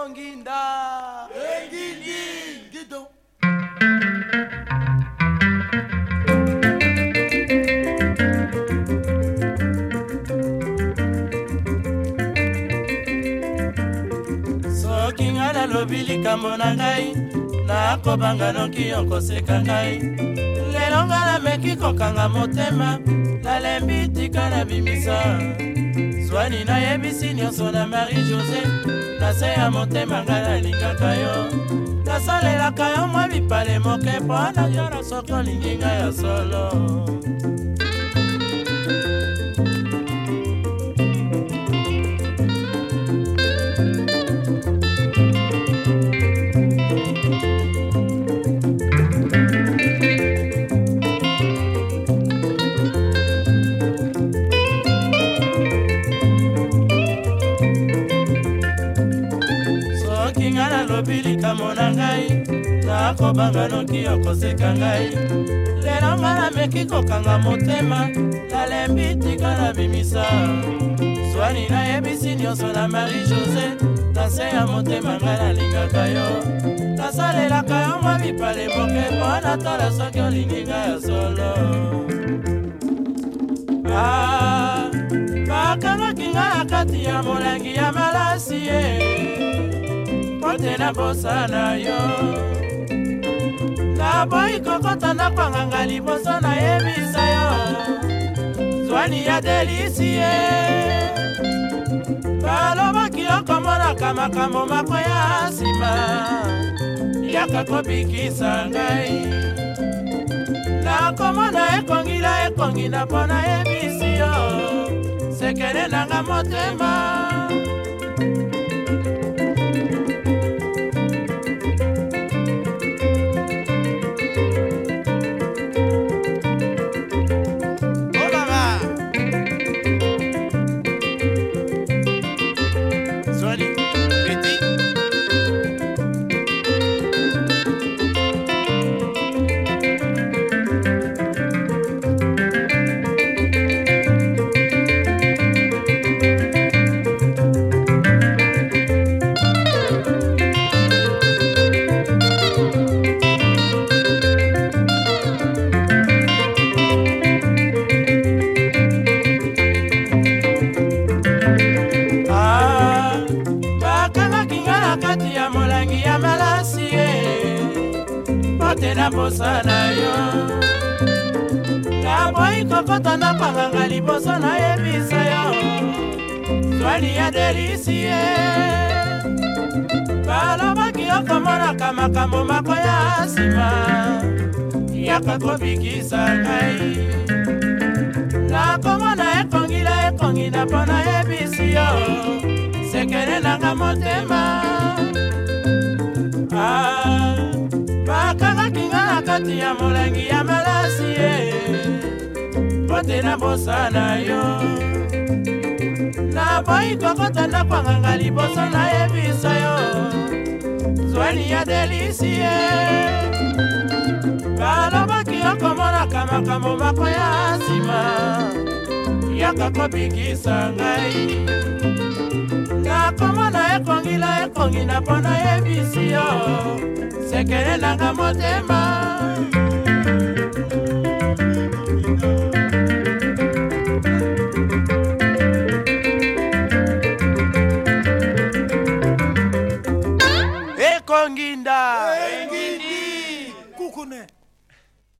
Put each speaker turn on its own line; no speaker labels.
Ekonginda
Engindi
Guido Soki nga nalobi likambo na ngai nakobanga noki okoseka ngai lelo nga nameki kokanga motema nalembi tika na bimisa zwani nayebisi nyonso na Marie-José na se ya motema nga nalingaka yo nasalelaka yo mwa bipale moke mpo nayona soki olingi ngai ya solo nalobi likambo na ngai nakobanga noki okoseka ngai lelo nga nameki kokanga motema nalembi tika na bimisa zwani nayebisi nyonso na Marie-José na se ya motema nga nalingaka yo nasalelaka yo mwa bipale moke mpo natala soki olingi ngai ya solo bakangaki nga na kati ya molangi ya malasi ye Potena bosa na yo naboyi kokota nakwanganga liboso nayebisa yo zwani ya delisie balobaki okomonaka makambo mako ya nsima yaka kobikisa ngai nakomona ekongila mpo nayebisi yo sekele nanga motema Potena bosa na yo naboyi kokota nakwanganga liboso nayebisa yo zwani ya delisie balobaki okomonaka makambo mako ya nsima yaka kobikisa ngai nakomona ekongila mpo nayebisi yo sekele nanga motema bakangaki nga na kati ya molangi ya malasi ye potena bosa na yo naboyi kokota nakwanganga liboso nayebisa yo zwani ya delisie balobaki okomonaka makambo mako ya nsima yaka kobikisa ngai nakomona ekongila mpo nayebisi yo sekele nanga motema Ekonginda
Engindi Kukune